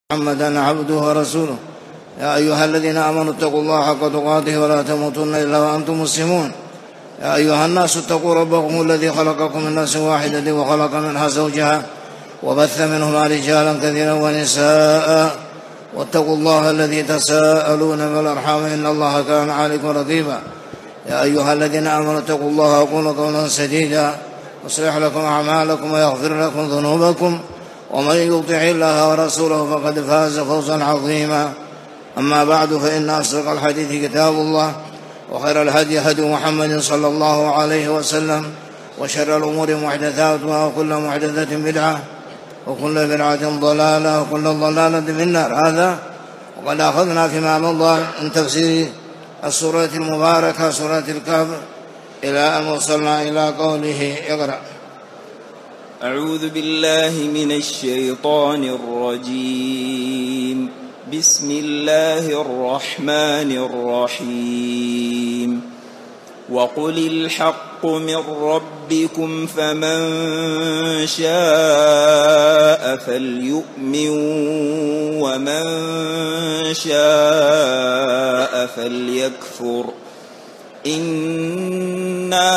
محمدا عبده ورسوله. يا أيها الذين آمنوا اتقوا الله حق تقاته ولا تموتن إلا وأنتم مسلمون. يا أيها الناس اتقوا ربكم الذي خلقكم من نفس واحدة وخلق منها زوجها وبث منهما رجالا كثيرا ونساء واتقوا الله الذي تساءلون بالأرحام إن الله كان عليكم رقيبا. يا أيها الذين آمنوا اتقوا الله وقولوا قولا سديدا يصلح لكم أعمالكم ويغفر لكم ذنوبكم ومن يطع الله ورسوله فقد فاز فوزا عظيما. أما بعد فإن أصدق الحديث كتاب الله وخير الهدي هدي محمد صلى الله عليه وسلم وشر الأمور محدثاتها وكل محدثة بدعة وكل بدعة ضلالة وكل ضلالة في النار. هذا وقد أخذنا فيما مضى من تفسير السورة المباركة سورة الكهف إلى أن وصلنا إلى قوله اقرأ. أعوذ بالله من الشيطان الرجيم. بسم الله الرحمن الرحيم. وقل الحق من ربكم فمن شاء فليؤمن ومن شاء فليكفر. إنا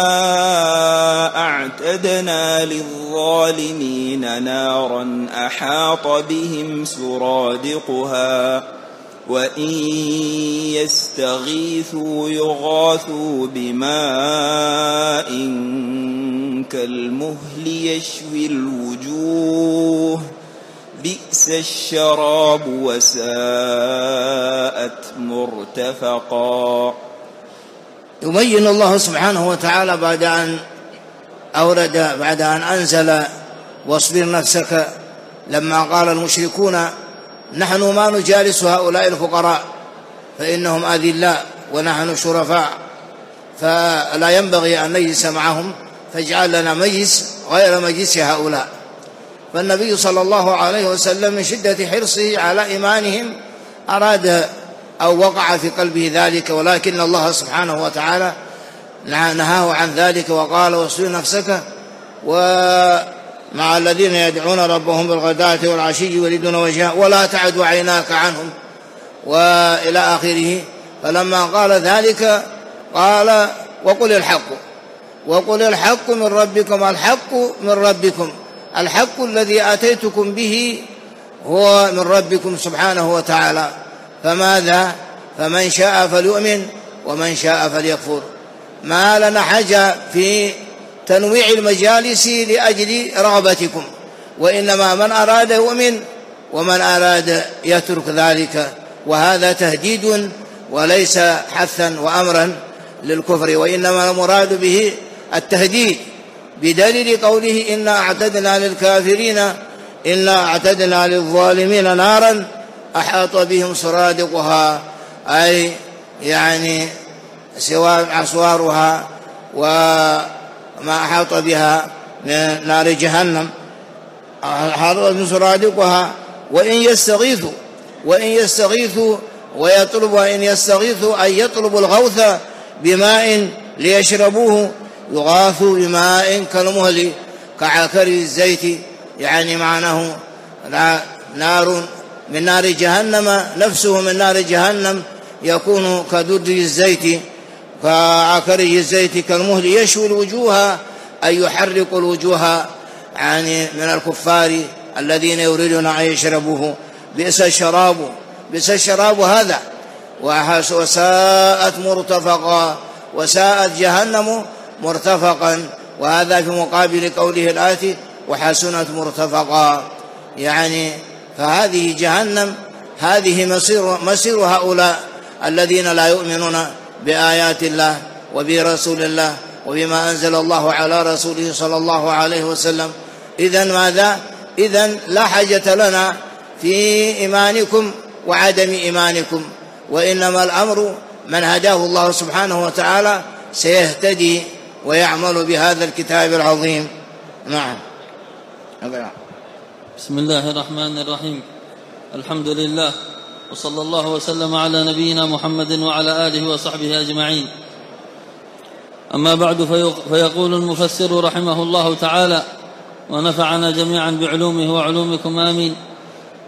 أعتدنا للظالمين نارا أحاط بهم سرادقها وإن يستغيثوا يغاثوا بماء كالمهل يشوي الوجوه بئس الشراب وساءت مرتفقا. يبين الله سبحانه وتعالى بعد أن أنزل واصبر نفسك لما قال المشركون نحن ما نجالس هؤلاء الفقراء فإنهم أذلاء ونحن شرفاء فلا ينبغي أن نجلس معهم فاجعل لنا مجلس غير مجلس هؤلاء. فالنبي صلى الله عليه وسلم من شدة حرصه على إيمانهم أراد أو وقع في قلبه ذلك، ولكن الله سبحانه وتعالى نهاه عن ذلك وقال واصبر نفسك ومع الذين يدعون ربهم بالغداة والعشي يريدون وجهه ولا تعد عيناك عنهم وإلى آخره. فلما قال ذلك قال وقل الحق من ربكم. الحق من ربكم، الحق الذي آتيتكم به هو من ربكم سبحانه وتعالى. فماذا؟ فمن شاء فليؤمن ومن شاء فليكفر. ما لنا حاجة في تنويع المجالس لأجل رغبتكم، وإنما من أراد يؤمن ومن أراد يترك ذلك، وهذا تهديد وليس حثا وأمرا للكفر، وإنما المراد به التهديد بدليل قوله إنا أعتدنا للكافرين إنا أعتدنا للظالمين نارا أحاط بهم سرادقها، أي يعني أسوارها وما أحاط بها من نار جهنم أحاط بهم سرادقها. وإن يستغيثوا ويطلبوا أن يستغيثوا أن يطلبوا الغوث بماء ليشربوه يغاثوا بماء كالمهل كعكر الزيت، يعني معناه نار من نار جهنم نفسه من نار جهنم يكون كدر الزيت كعكري الزيت كالمهل يشوي الوجوه أي يحرق الوجوه يعني من الكفار الذين يريدون أن يشربوه. بئس الشراب هذا وساءت مرتفقا، وساءت جهنم مرتفقا، وهذا في مقابل قوله الآتي وحسنت مرتفقا. يعني فهذه جهنم هذه مصير هؤلاء الذين لا يؤمنون بآيات الله وبرسول الله وبما أنزل الله على رسوله صلى الله عليه وسلم. إذن ماذا؟ إذن لا حاجة لنا في إيمانكم وعدم إيمانكم، وإنما الأمر من هداه الله سبحانه وتعالى سيهتدي ويعمل بهذا الكتاب العظيم. نعم. بسم الله الرحمن الرحيم. الحمد لله وصلى الله وسلم على نبينا محمد وعلى آله وصحبه أجمعين. أما بعد فيقول المفسر رحمه الله تعالى ونفعنا جميعا بعلومه وعلومكم آمين.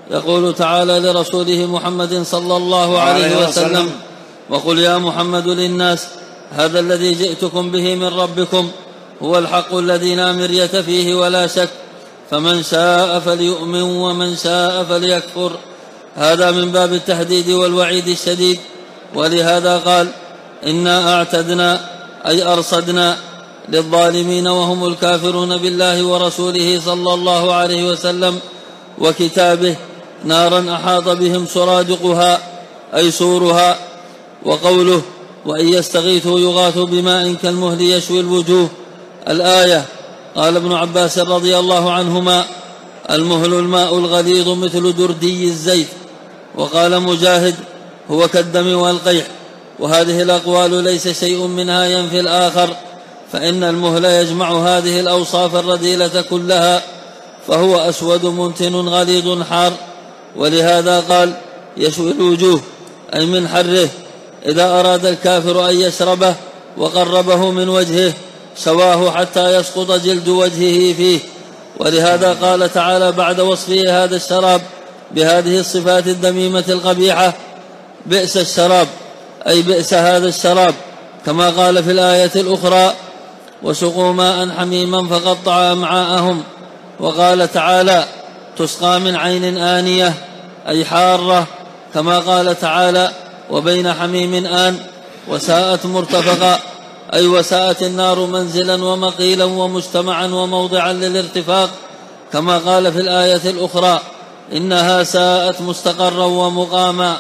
يقول تعالى لرسوله محمد صلى الله عليه وسلم: وقل يا محمد للناس هذا الذي جئتكم به من ربكم هو الحق الذي لا مرية فيه ولا شك، فمن شاء فليؤمن ومن شاء فليكفر. هذا من باب التهديد والوعيد الشديد، ولهذا قال: إنا أعتدنا أي أرصدنا للظالمين وهم الكافرون بالله ورسوله صلى الله عليه وسلم وكتابه نارا أحاط بهم سرادقها أي سورها. وقوله: وإن يستغيثوا يغاثوا بماء كالمهل يشوي الوجوه، الآية. قال ابن عباس رضي الله عنهما: المهل الماء الغليظ مثل دردي الزيت. وقال مجاهد: هو كالدم والقيح. وهذه الأقوال ليس شيء منها ينفي الآخر، فإن المهل يجمع هذه الأوصاف الرذيلة كلها، فهو أسود منتن غليظ حار. ولهذا قال: يشوي الوجوه أي من حره. إذا أراد الكافر أن يشربه وقربه من وجهه سواه حتى يسقط جلد وجهه فيه. ولهذا قال تعالى بعد وصفه هذا الشراب بهذه الصفات الذميمة القبيحة: بئس الشراب أي بئس هذا الشراب، كما قال في الآية الأخرى: وسقوا ماء حميما فقطع أمعاءهم. وقال تعالى: تسقى من عين آنية أي حارة، كما قال تعالى: وبين حميم آن. وساءت مرتفقا أي وساءت النار منزلا ومقيلا ومجتمعا وموضعا للارتفاق، كما قال في الآية الأخرى: إنها ساءت مستقرا ومقاما.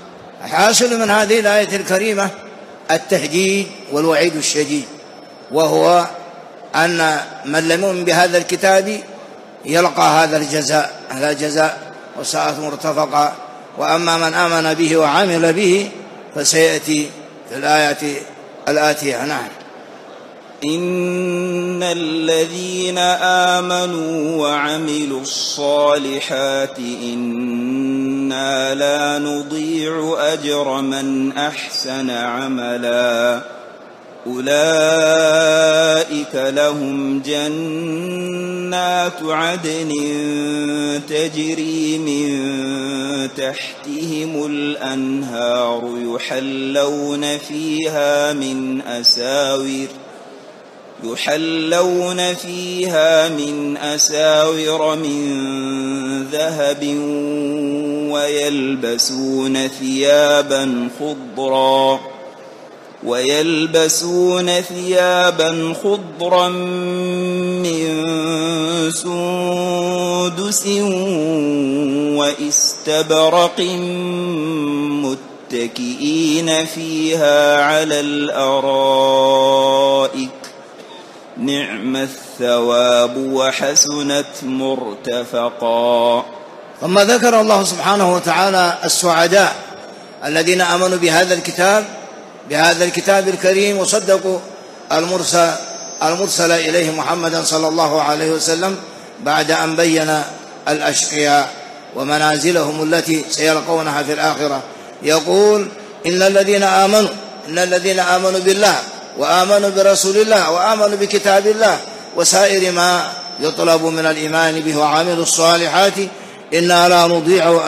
حاصل من هذه الآية الكريمة التهديد والوعيد الشديد، وهو أن من لم يؤمن بهذا الكتاب يلقى هذا الجزاء وساءت مرتفقا. وأما من آمن به وعمل به فسيأتي في الآيات الآتية. نعم. إن الذين آمنوا وعملوا الصالحات إنا لا نضيع أجر من أحسن عملا أولئك لهم جنات عدن تجري من تحتهم الأنهار يحلون فيها من أساور من ذهب ويلبسون ثيابا خضرا من سندس واستبرق متكئين فيها على الأرائك نعم الثواب وحسنت مرتفقا. ثم ذكر الله سبحانه وتعالى السعداء الذين آمنوا بهذا الكتاب الكريم وصدقوا المرسل إليه محمدا صلى الله عليه وسلم، بعد أن بين الأشقياء ومنازلهم التي سيلقونها في الآخرة. يقول: إن الذين آمنوا بالله وآمنوا برسول الله وآمنوا بكتاب الله وسائر ما يطلب من الإيمان به وعملوا الصالحات إنا لا نضيع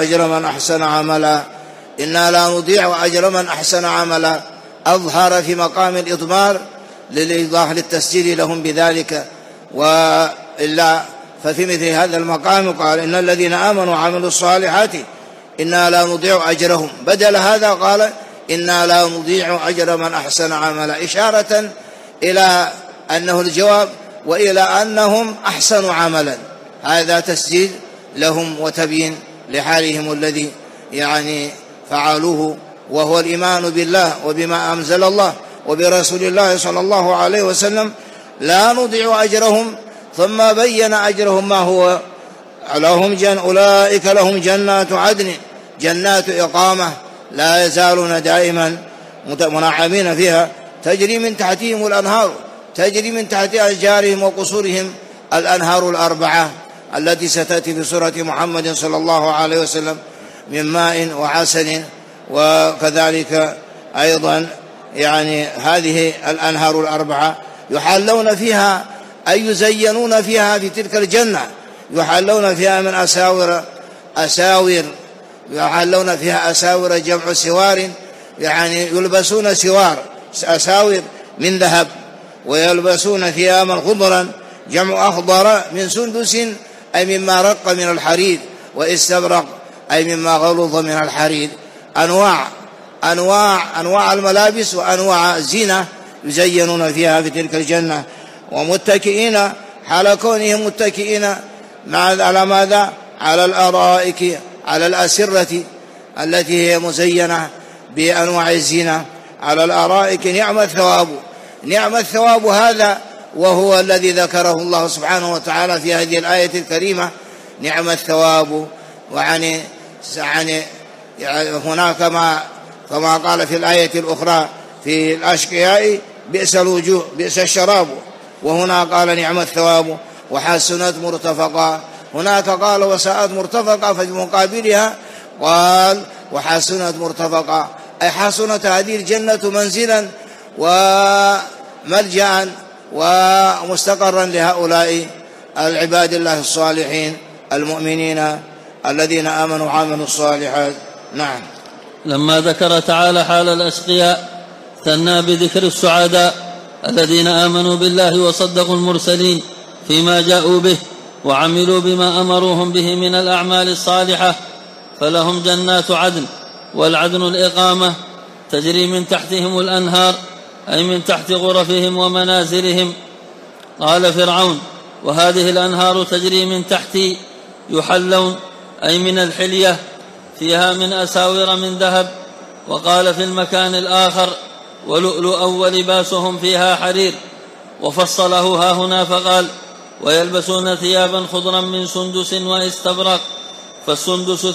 أجر من أحسن عملا. أظهر في مقام الإضمار للإيضاح للتسجيل لهم بذلك، وإلا ففي مثل هذا المقام قال: إن الذين آمنوا وعملوا الصالحات إنا لا نضيع أجرهم. بدل هذا قال: إنا لا نضيع أجر من أحسن عملا، إشارة إلى أنه الجواب وإلى أنهم أحسنوا عملا. هذا تسجيل لهم وتبيين لحالهم الذي فعلوه، وهو الإيمان بالله وبما أنزل الله وبرسول الله صلى الله عليه وسلم. لا نضيع أجرهم، ثم بين أجرهم ما هو لهم. أولئك لهم جنات عدن، جنات إقامة لا يزالون دائما منعمين فيها، تجري من تحتهم الأنهار، تجري من تحت أشجارهم وقصورهم الأنهار الأربعة التي ستأتي في سورة محمد صلى الله عليه وسلم من ماء وعسل. وكذلك أيضا هذه الأنهار الأربعة يحلون فيها أي يزينون فيها في تلك الجنة، يحلون فيها من أساور أساور، يحلون فيها أساور جمع سوار، يعني يلبسون سوار أساور من ذهب، ويلبسون ثيابا خضرا جمع أخضر من سندس أي مما رق من الحرير، واستبرق أي مما غلظ من الحرير. أنواع الملابس وأنواع الزينة يزينون فيها في تلك الجنة. ومتكئين حال كونهم متكئين على ماذا؟ على الأرائك، على الأسرة التي هي مزينة بأنواع الزينة على الأرائك. نعم الثواب هذا، وهو الذي ذكره الله سبحانه وتعالى في هذه الآية الكريمة. نعم الثواب، وعني هناك كما قال في الآية الأخرى في الأشقياء بئس الوجوه بئس الشراب، وهنا قال نعم الثواب وحسنت مرتفقا. هناك قال وساءت مرتفقا، ففي مقابلها قال وحسنت مرتفقا، أي حسنت هذه الجنة منزلا وملجأ ومستقرا لهؤلاء العباد الله الصالحين المؤمنين الذين آمنوا وعملوا الصالحات. نعم. لما ذكر تعالى حال الأشقياء ثنى بذكر السعداء الذين آمنوا بالله وصدقوا المرسلين فيما جاءوا به وعملوا بما أمروهم به من الأعمال الصالحة، فلهم جنات عدن، والعدن الإقامة، تجري من تحتهم الأنهار، أي من تحت غرفهم ومنازلهم. قال فرعون وهذه الأنهار تجري من تحتي، يحلون أي من الحلية، فيها من أساور من ذهب. وقال في المكان الآخر ولؤلؤا ولباسهم فيها حرير، وفصله ها هنا فقال ويلبسون ثيابا خضرا من سندس واستبرق. فالسندس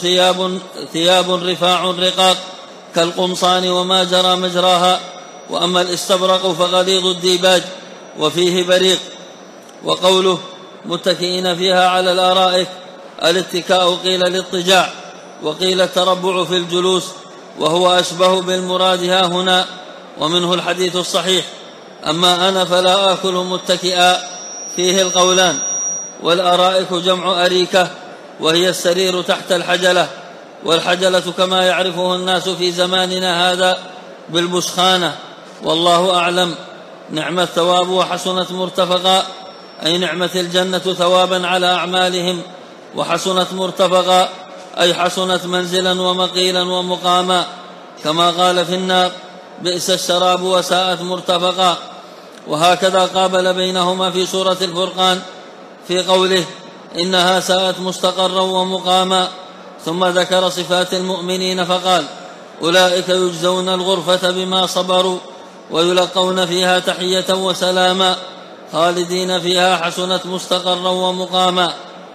ثياب رفاع رقاق كالقمصان وما جرى مجراها، وأما الاستبرق فغليظ الديباج وفيه بريق. وقوله متكئين فيها على الأرائك، الاتكاء قيل الاضطجاع وقيل التربع في الجلوس، وهو أشبه بالمراد ها هنا. ومنه الحديث الصحيح أما أنا فلا آكل متكئا، فيه القولان. والأرائك جمع أريكة، وهي السرير تحت الحجلة، والحجلة كما يعرفه الناس في زماننا هذا بالبسخانة، والله أعلم. نعم الثواب وحسنت مرتفقا، أي نعمت الجنة ثوابا على أعمالهم، وحسنت مرتفقا أي حسنت منزلا ومقيلا ومقاما، كما قال في النار بئس الشراب وساءت مرتفقا. وهكذا قابل بينهما في سورة الفرقان في قوله إنها ساءت مستقرا ومقاما. ثم ذكر صفات المؤمنين فقال أولئك يجزون الغرفة بما صبروا ويلقون فيها تحية وسلاما خالدين فيها حسنت مستقرا ومقاما.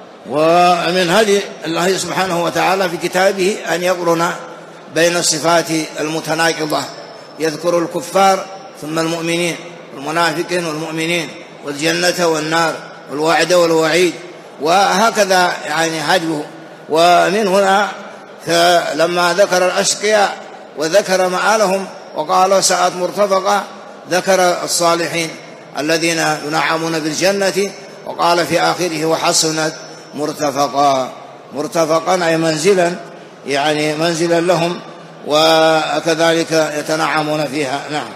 ومن هدي الله سبحانه وتعالى في كتابه أن يقرن بين الصفات المتناقضة، يذكر الكفار ثم المؤمنين، والمنافقين والمؤمنين، والجنة والنار، والوعد والوعيد، وهكذا يعني هديه. ومن هنا لما ذكر الأشقياء وذكر مآلهم وقال ساءت مرتفقة، ذكر الصالحين الذين ينعمون بالجنة، وقال في آخره وحسنت مرتفقا أي منزلا، يعني منزلا لهم، وكذلك يتنعمون فيها. نعم.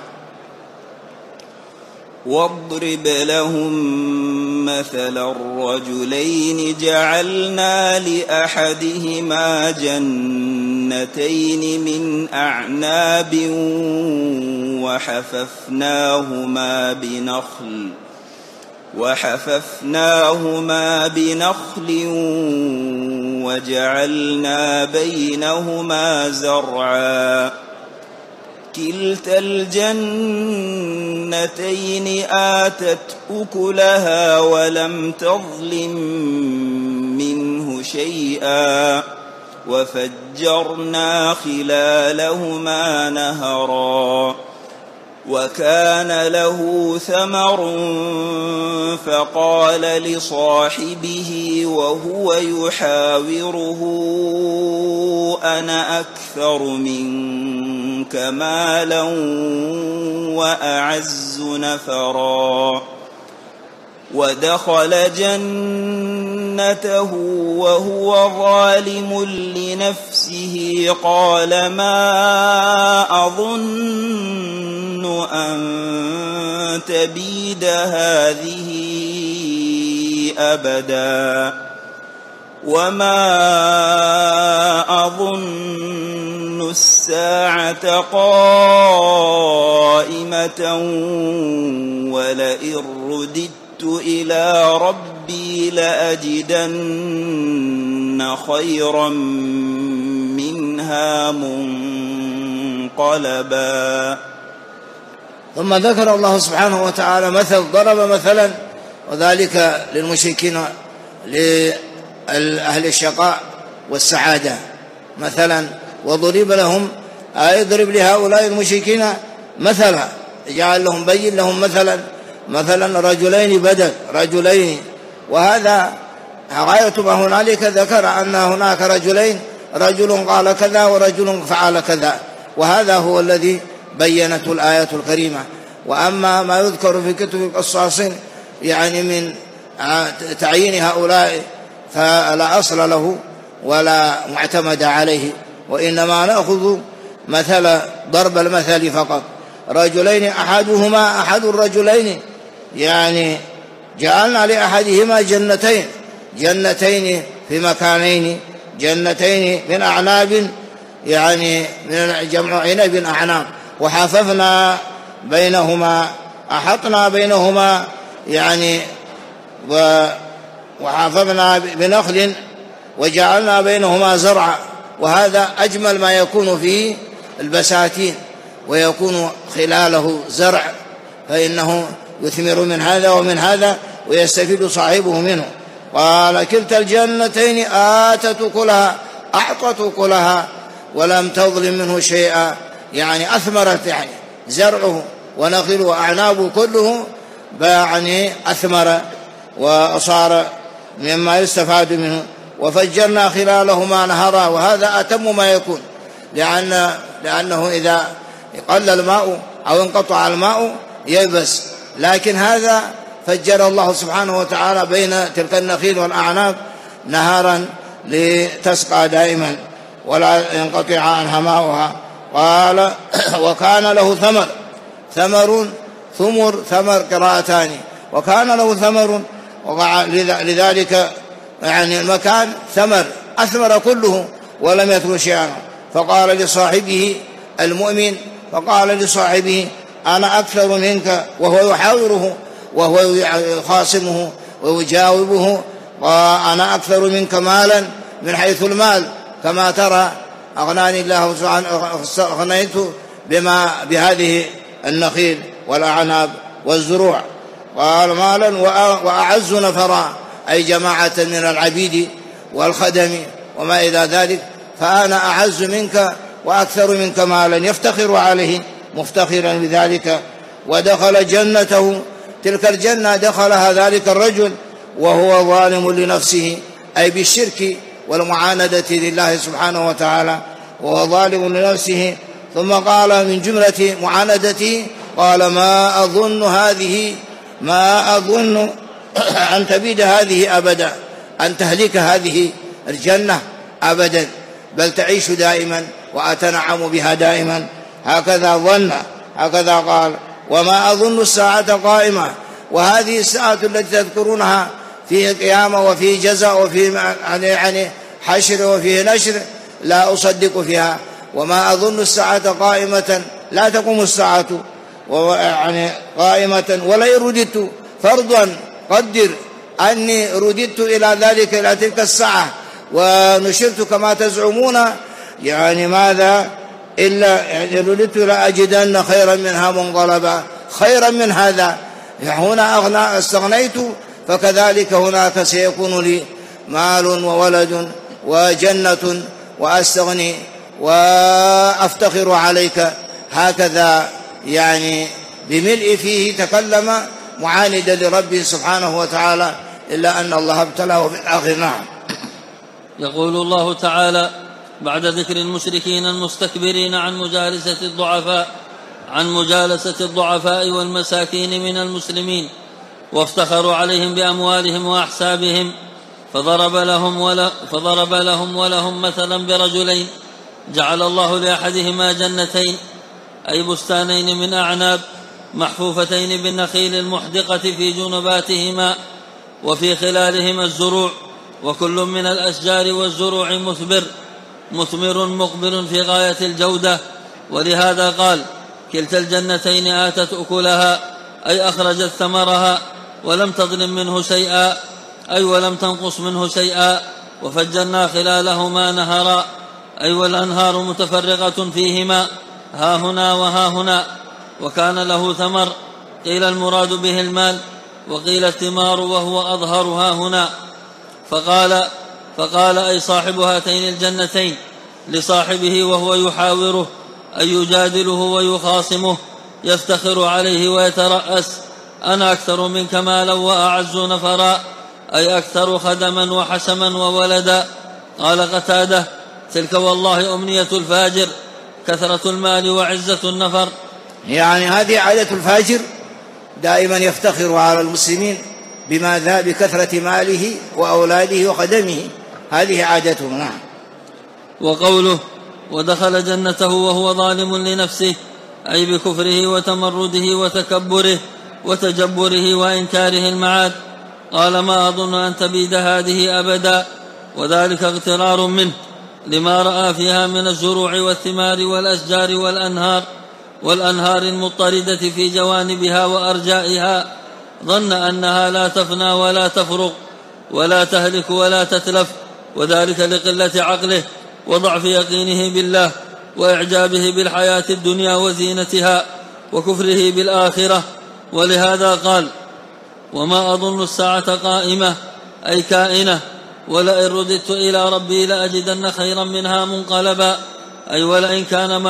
واضرب لهم مثل الرجلين جعلنا لأحدهما جنتين من أعناب وحففناهما بنخل وجعلنا بينهما زرعا كلتا الجنتين آتت أكلها ولم تظلم منه شيئا وفجرنا خلالهما نهرا وكان له ثمر فقال لصاحبه وهو يحاوره أنا أكثر منك مالا وأعز نفرا ودخل جنته جنته وهو ظالم لنفسه قال ما أظن أن تبيد هذه أبدا وما أظن الساعة قائمة ولئن رددت إلى ربي لأجدن خيرا منها منقلبا. ثم ذكر الله سبحانه وتعالى ضرب مثلا وذلك للمشركين لأهل الشقاء والسعادة مثلا وضرب لهم يضرب لهؤلاء المشركين مثلا جعل لهم بين لهم مثلا رجلين بدل رجلين وهذا غاية ما هنالك ذكر أن هناك رجلين رجل قال كذا ورجل فعل كذا وهذا هو الذي بينته الآية الكريمة. وأما ما يذكر في كتب القصاص يعني من تعيين هؤلاء فلا أصل له ولا معتمد عليه وإنما نأخذ ضرب المثل فقط رجلين أحد الرجلين يعني جعلنا لأحدهما جنتين في مكانين جنتين من أعناب يعني من جمع عنب أعناب وحففنا بينهما أحطنا بينهما يعني وحففنا بنخل وجعلنا بينهما زرعا وهذا أجمل ما يكون في البساتين ويكون خلاله زرع فإنه يثمر من هذا ومن هذا ويستفيد صاحبه منه. قال كلتا الجنتين أعطت كلها ولم تظلم منه شيئا يعني أثمرت يعني زرعه ونخله وأعنابه كله يعني أثمر وصار مما يستفاد منه وفجرنا خلالهما نهرا وهذا أتم ما يكون لأنه إذا قل الماء أو انقطع الماء ييبس لكن هذا فجر الله سبحانه وتعالى بين تلك النخيل والأعناب نهارا لتسقى دائما ولا ينقطع عنها ماؤها. قال وكان له ثمر قراءتان وكان له ثمر لذلك يعني المكان ثمر أثمر كله ولم يترك شيئا فقال لصاحبه المؤمن أنا أكثر منك وهو يحاوره وهو يخاصمه ويجاوبه وأنا أكثر منك مالا من حيث المال كما ترى أغناني الله سبحانه أغنيت بهذه النخيل والأعناب والزروع قال مالا وأعز نفرا أي جماعة من العبيد والخدم وما إلى ذلك فأنا أعز منك وأكثر منك مالا يفتخر عليه مفتخرا بذلك. ودخل جنته تلك الجنة دخلها ذلك الرجل وهو ظالم لنفسه أي بالشرك والمعاندة لله سبحانه وتعالى وهو ظالم لنفسه. ثم قال من جملة معاندته قال ما أظن أن تبيد هذه أبدا أن تهلك هذه الجنة أبدا بل تعيش دائما وأتنعم بها دائما هكذا قال وما أظن الساعة قائمة وهذه الساعة التي تذكرونها فيه قيامة وفيه جزاء وفيه يعني حشر وفيه نشر لا أصدق فيها وما أظن الساعة قائمة لا تقوم الساعة يعني قائمة ولئن رددت فرضا قدر أني رددت إلى تلك الساعة ونشرت كما تزعمون يعني ماذا إلا يعني رددت لأجدن خيرا منها منقلبا خيرا من هذا هنا استغنيت فكذلك هناك سيكون لي مال وولد وجنة وأستغني وأفتخر عليك هكذا يعني بملء فيه تكلم معاندا لربه سبحانه وتعالى إلا أن الله ابتلاه في الآخر. نعم. يقول الله تعالى بعد ذكر المشركين المستكبرين عن مجالسة الضعفاء والمساكين من المسلمين وافتخروا عليهم بأموالهم وأحسابهم فضرب لهم ولهم مثلا برجلين جعل الله لأحدهما جنتين أي بستانين من أعناب محفوفتين بالنخيل المحدقة في جنباتهما وفي خلالهما الزروع، وكل من الأشجار والزروع مثمر مقبل في غاية الجودة، ولهذا قال كلتا الجنتين آتت أكلها أي أخرجت ثمرها ولم تظلم منه شيئا أي ولم تنقص منه شيئا، وفجرنا خلالهما نهرا أي والأنهار متفرقة فيهما ها هنا وها هنا، وكان له ثمر قيل المراد به المال وقيل الثمار وهو أظهرها هنا. فقال أي صاحب هاتين الجنتين لصاحبه وهو يحاوره أي يجادله ويخاصمه يفتخر عليه ويترأس أنا أكثر منك مالا وأعز نفرا أي أكثر خدما وحشما وولدا. قال قتادة تلك والله أمنية الفاجر كثرة المال وعزة النفر. يعني هذه عادة الفاجر دائما يفتخر على المسلمين بماذا؟ بكثرة ماله وأولاده وخدمه، هذه عادته. نعم. وقوله ودخل جنته وهو ظالم لنفسه أي بكفره وتمرده وتكبره وتجبره وإنكاره المعاد. قال ما أظن أن تبيد هذه أبدا، وذلك اغترار منه لما رأى فيها من الزروع والثمار والأشجار والأنهار المضطردة في جوانبها وأرجائها، ظن أنها لا تفنى ولا تفرغ ولا تهلك ولا تتلف، وذلك لقلة عقله وضعف يقينه بالله وإعجابه بالحياة الدنيا وزينتها وكفره بالآخرة. ولهذا قال وما أظن الساعة قائمة أي كائنة ولئن رددت إلى ربي لأجدن خيرا منها منقلبا أي ولئن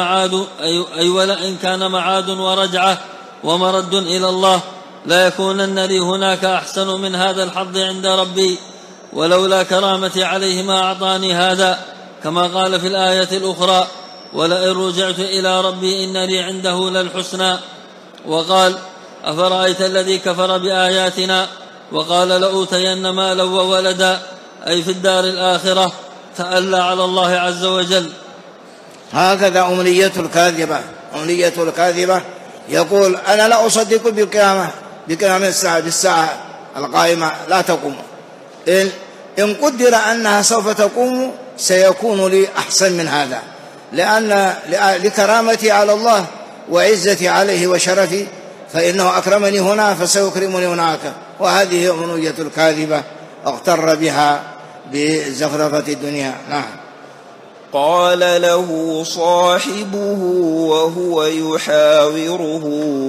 كان معاد ورجعة ومرد إلى الله لا يكونن لي هناك أحسن من هذا الحظ عند ربي، ولولا كرامتي عليه ما أعطاني هذا، كما قال في الآية الأخرى ولئن رجعت إلى ربي إن لي عنده للحسنى. وقال أفرأيت الذي كفر بآياتنا وقال لأوتين مالا وولدا أي في الدار الآخرة تألى على الله عز وجل. هكذا أمنية الكاذبة يقول أنا لا أصدق بقيام الساعة القائمة لا تقوم، إن قدر أنها سوف تقوم سيكون لي أحسن من هذا، لأن لكرامتي على الله وعزتي عليه وشرفي فإنه أكرمني هنا فسيكرمني هناك. وهذه أمنية الكاذبة اغتر بها بزخرفة الدنيا. نعم. قال له صاحبه وهو يحاوره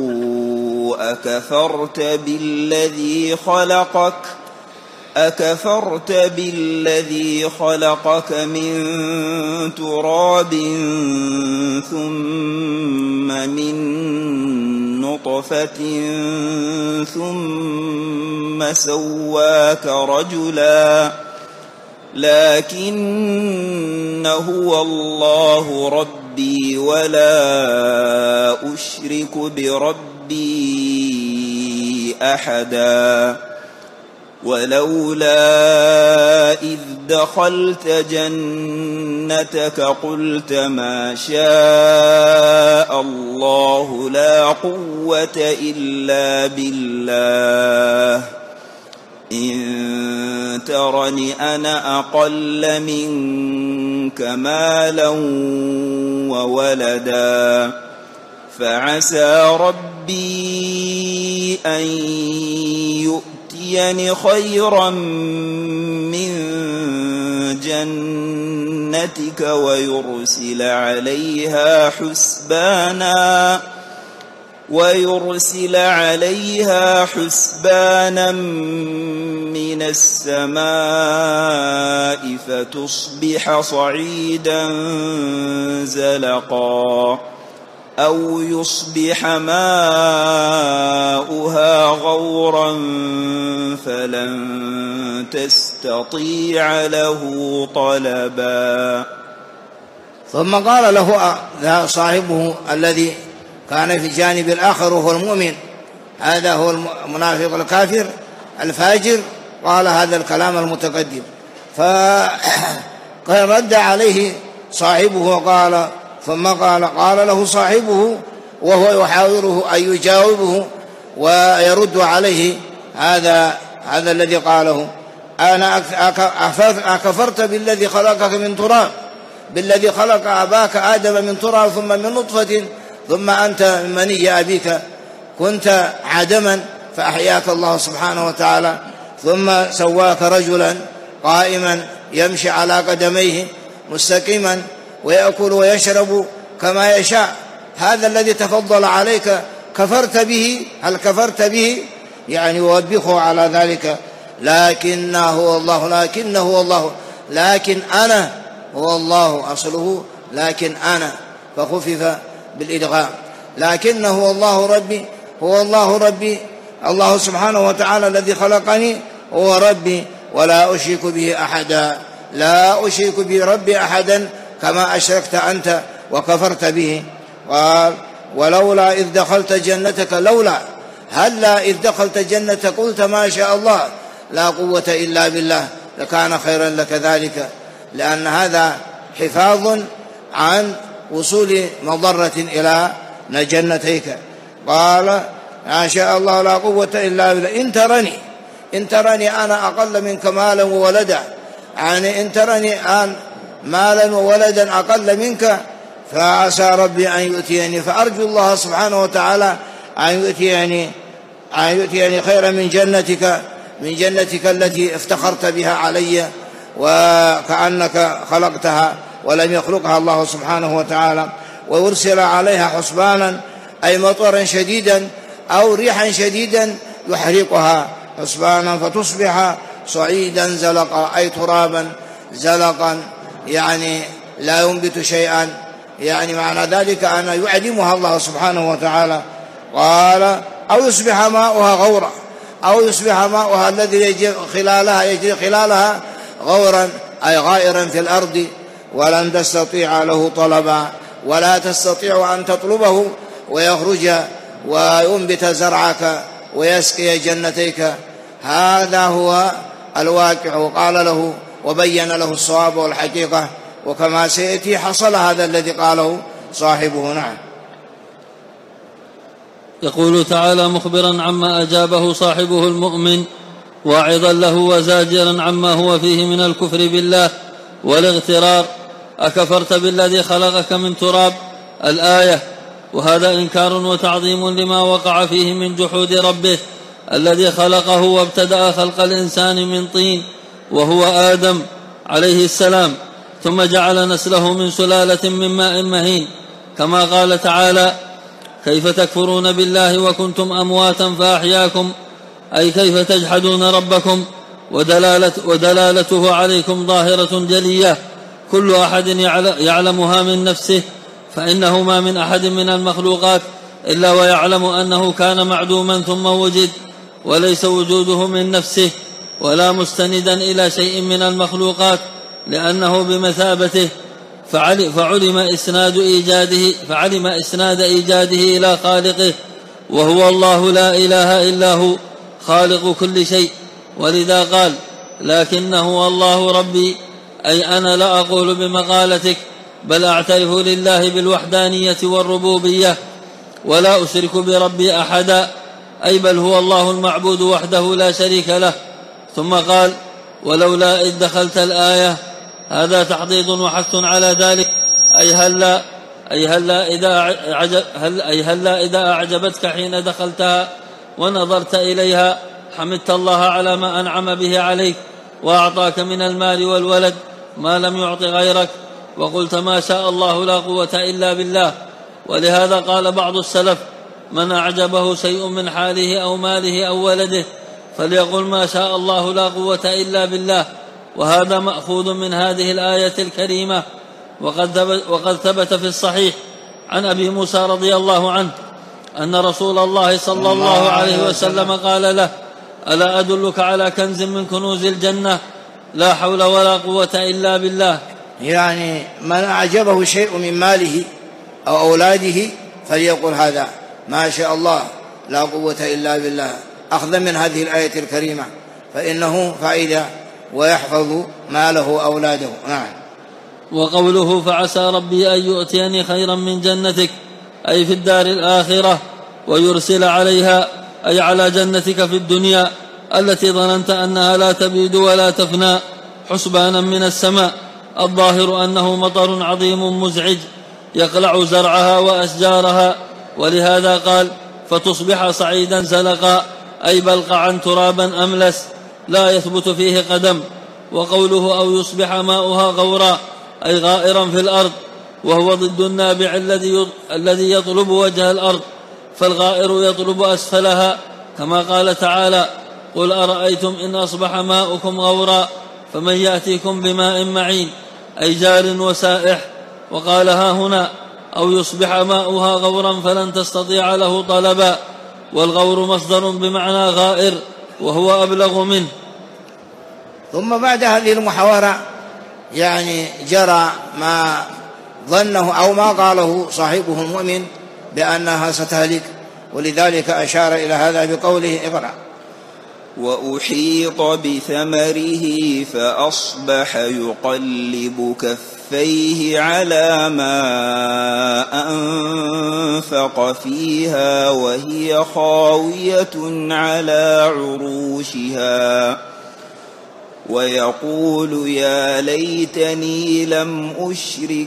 أكفرت بالذي خلقك من تراب ثم من نطفة ثم سواك رجلا لكن هو الله ربي ولا أشرك بربي أحدا ولولا إذ دخلت جنتك قلت ما شاء الله لا قوة إلا بالله إن ترني أنا أقل منك مالا وولدا فعسى ربي أن يؤتيني خيرا من جنتك ويرسل عليها حسبانا من السماء فتصبح صعيدا زلقا أو يصبح ماؤها غورا فلن تستطيع له طلبا. ثم قال له صاحبه الذي كان في الجانب الآخر وهو المؤمن، هذا هو المنافق الكافر الفاجر، قال هذا الكلام المتقدم. فرد عليه صاحبه وقال ثم قال له صاحبه وهو يحاوره أن يجاوبه ويرد عليه هذا الذي قاله: أنا أكفرت بالذي خلقك من تراب، بالذي خلق أباك آدم من تراب ثم من نطفة ثم أنت من مني أبيك كنت عدما فأحياك الله سبحانه وتعالى ثم سواك رجلا قائما يمشي على قدميه مستقيما ويأكل ويشرب كما يشاء. هذا الذي تفضل عليك كفرت به؟ هل كفرت به؟ يعني يوبخه على ذلك. لكن أنا هو الله أصله، لكن أنا فخفف بالإدغام. لكن هو الله ربي الله سبحانه وتعالى الذي خلقني هو ربي ولا أشرك به أحدا، لا أشرك بربي أحدا كما أشركت أنت وكفرت به. قال: ولولا إذ دخلت جنتك، هلا إذ دخلت جنتك قلت ما شاء الله لا قوة إلا بالله لكان خيرا لك ذلك، لأن هذا حفاظ عن وصول مضرة إلى جنتيك. قال: ما شاء الله لا قوة إلا بالله إن ترني أنا أقل منك مالا وولدا، يعني إن ترني أن مالا وولدا أقل منك فعسى ربي أن يؤتيني، فأرجو الله سبحانه وتعالى أن يؤتيني خيرا من جنتك التي افتخرت بها علي وكأنك خلقتها ولم يخلقها الله سبحانه وتعالى، ويرسل عليها حسبانا أي مطرا شديدا أو ريحا شديدا يحرقها حسبانا فتصبح صعيدا زلقا أي ترابا زلقا، يعني لا ينبت شيئا، يعني معنى ذلك أن يعدمها الله سبحانه وتعالى. قال: أو يصبح ماؤها غورا، أو يصبح ماؤها الذي يجري خلالها غورا أي غائرا في الأرض ولن تستطيع له طلبا، ولا تستطيع أن تطلبه ويخرج وينبت زرعك ويسقي جنتيك. هذا هو الواقع. وقال له وبين له الصواب والحقيقة، وكما سيأتي حصل هذا الذي قاله صاحبه. نعم. يقول تعالى مخبرا عما أجابه صاحبه المؤمن واعظا له وزاجرا عما هو فيه من الكفر بالله والاغترار: أكفرت بالذي خلقك من تراب؟ الآية. وهذا إنكار وتعظيم لما وقع فيه من جحود ربه الذي خلقه وابتدأ خلق الإنسان من طين وهو آدم عليه السلام، ثم جعل نسله من سلالة من ماء مهين، كما قال تعالى: كيف تكفرون بالله وكنتم أمواتا فأحياكم، أي كيف تجحدون ربكم. ودلالته عليكم ظاهرة جلية كل أحد يعلمها من نفسه، فإنه ما من أحد من المخلوقات إلا ويعلم أنه كان معدوما ثم وجد، وليس وجوده من نفسه ولا مستندا إلى شيء من المخلوقات، لأنه بمثابته، فعلم إسناد إيجاده إلى خالقه، وهو الله لا إله إلا هو خالق كل شيء. ولذا قال: لكنه الله ربي، أي أنا لا أقول بمقالتك، بل أعترف لله بالوحدانية والربوبية ولا أشرك بربي أحدا، أي بل هو الله المعبود وحده لا شريك له. ثم قال: ولولا إذ دخلت الآية. هذا تحضيض وحث على ذلك، أي هلا إذا أعجبتك حين دخلتها ونظرت إليها حمدت الله على ما أنعم به عليك وأعطاك من المال والولد ما لم يعط غيرك، وقلت ما شاء الله لا قوة إلا بالله. ولهذا قال بعض السلف: من أعجبه شيء من حاله أو ماله أو ولده فليقل ما شاء الله لا قوة إلا بالله. وهذا مأخوذ من هذه الآية الكريمة. وقد ثبت في الصحيح عن أبي موسى رضي الله عنه أن رسول الله صلى الله عليه وسلم قال له: ألا أدلك على كنز من كنوز الجنة لا حول ولا قوة إلا بالله. يعني من أعجبه شيء من ماله أو أولاده فليقول هذا ما شاء الله لا قوة إلا بالله، أخذا من هذه الآية الكريمة. فإنه فائدة ويحفظ ماله أولاده. نعم. وقوله فعسى ربي أن يؤتيني خيرا من جنتك أي في الدار الآخرة ويرسل عليها أي على جنتك في الدنيا التي ظننت أنها لا تبيد ولا تفنى حسبانا من السماء. الظاهر أنه مطر عظيم مزعج يقلع زرعها وأشجارها، ولهذا قال فتصبح صعيدا زلقا أي بلقعا ترابا أملس لا يثبت فيه قدم. وقوله أو يصبح ماؤها غورا أي غائرا في الأرض، وهو ضد النابع الذي يطلب وجه الأرض، فالغائر يطلب أسفلها، كما قال تعالى قل أرأيتم إن أصبح ماؤكم غورا فمن يأتيكم بماء معين أي جار وسائح. وقال ها هنا أو يصبح ماؤها غورا فلن تستطيع له طلبا، والغور مصدر بمعنى غائر وهو أبلغ منه. ثم بعد هذه المحاورة يعني جرى ما ظنه أو ما قاله صاحبه المؤمن بأنها ستهلك، ولذلك أشار إلى هذا بقوله اقرأ. وأحيط بثمره فأصبح يقلب كفيه على ما أنفق فيها وهي خاوية على عروشها ويقول يا ليتني لم أشرك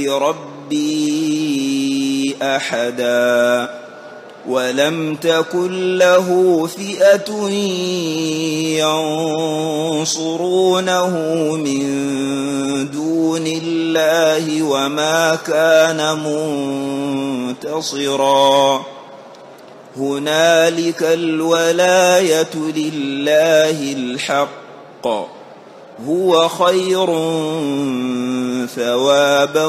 بربي أحدا ولم تكن له فئة ينصرونه من دون الله وما كان منتصرا. هنالك الولاية لله الحق هو خير ثوابا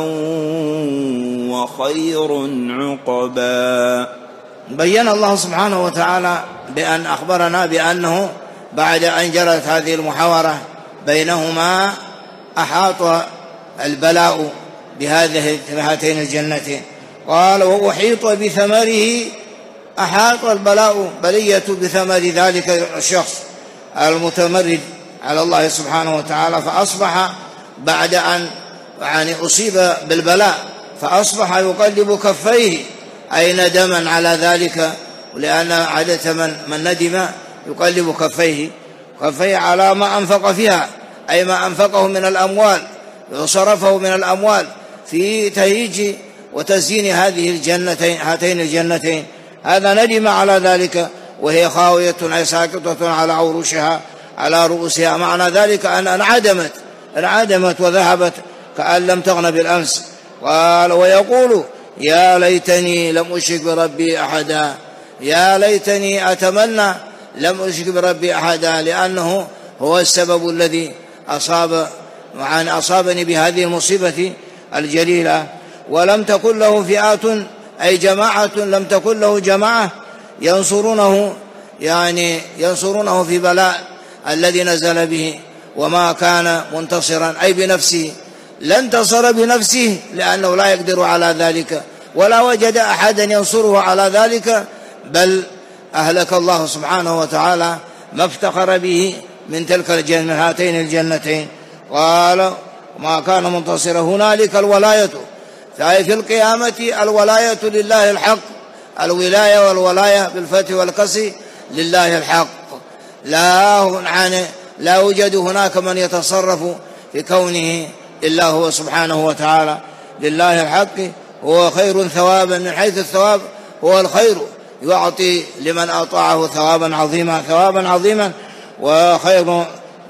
وخير عقبا. بين الله سبحانه وتعالى بأن أخبرنا بأنه بعد أن جرت هذه المحاورة بينهما أحاط البلاء بهاتين الجنتين. قال وأحيط بثمره، أحاط البلاء بلية بثمر ذلك الشخص المتمرد على الله سبحانه وتعالى، فأصبح بعد أن أصيب بالبلاء فأصبح يقلب كفيه أي ندما على ذلك، لأن عادة من ندم يقلب كفيه على ما أنفق فيها، أي ما أنفقه من الأموال وصرفه من الأموال في تهيج وتزيين هاتين الجنتين، هذا ندم على ذلك وهي خاوية أي ساقطة على عروشها على رؤوسها، معنى ذلك أن انعدمت وذهبت كأن لم تغن بالأمس. قال ويقول يا ليتني لم أشرك بربي أحدا، يا ليتني أتمنى لم أشرك بربي أحدا، لأنه هو السبب الذي أصابني بهذه المصيبة الجليلة. ولم تكن له فئات أي جماعة، لم تكن له جماعة ينصرونه في بلاء الذي نزل به، وما كان منتصرا أي بنفسه، لا انتصر بنفسه لأنه لا يقدر على ذلك ولا وجد أحدا ينصره على ذلك، بل أهلك الله سبحانه وتعالى ما افتخر به من تلك هاتين الجنتين. قال ما كان منتصرا. هنالك الولاية، في القيامة الولاية لله الحق، الولاية والولاية بالفتح والكسر لله الحق، لا يوجد هناك من يتصرف في كونه إلا هو سبحانه وتعالى. لله الحق هو خير ثوابا، من حيث الثواب هو الخير، يعطي لمن أطاعه ثوابا عظيما وخير